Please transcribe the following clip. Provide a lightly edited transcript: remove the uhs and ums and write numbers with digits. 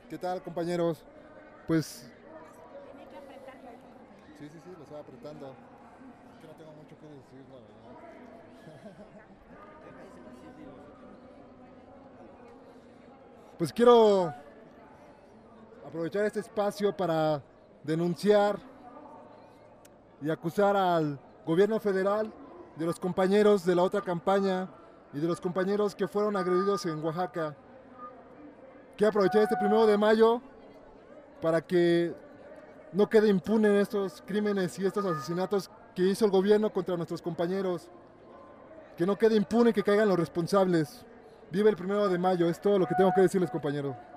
¿Qué tal, compañeros? Pues sí, sí, sí, lo estaba apretando. Es que no tengo mucho que decir, la verdad. Pues quiero aprovechar este espacio para denunciar y acusar al gobierno federal de los compañeros de la otra campaña y de los compañeros que fueron agredidos en Oaxaca. Quiero aprovechar este 1 de mayo para que no quede impune estos crímenes y estos asesinatos que hizo el gobierno contra nuestros compañeros. Que no quede impune, que caigan los responsables. Vive el 1 de mayo, es todo lo que tengo que decirles, compañero.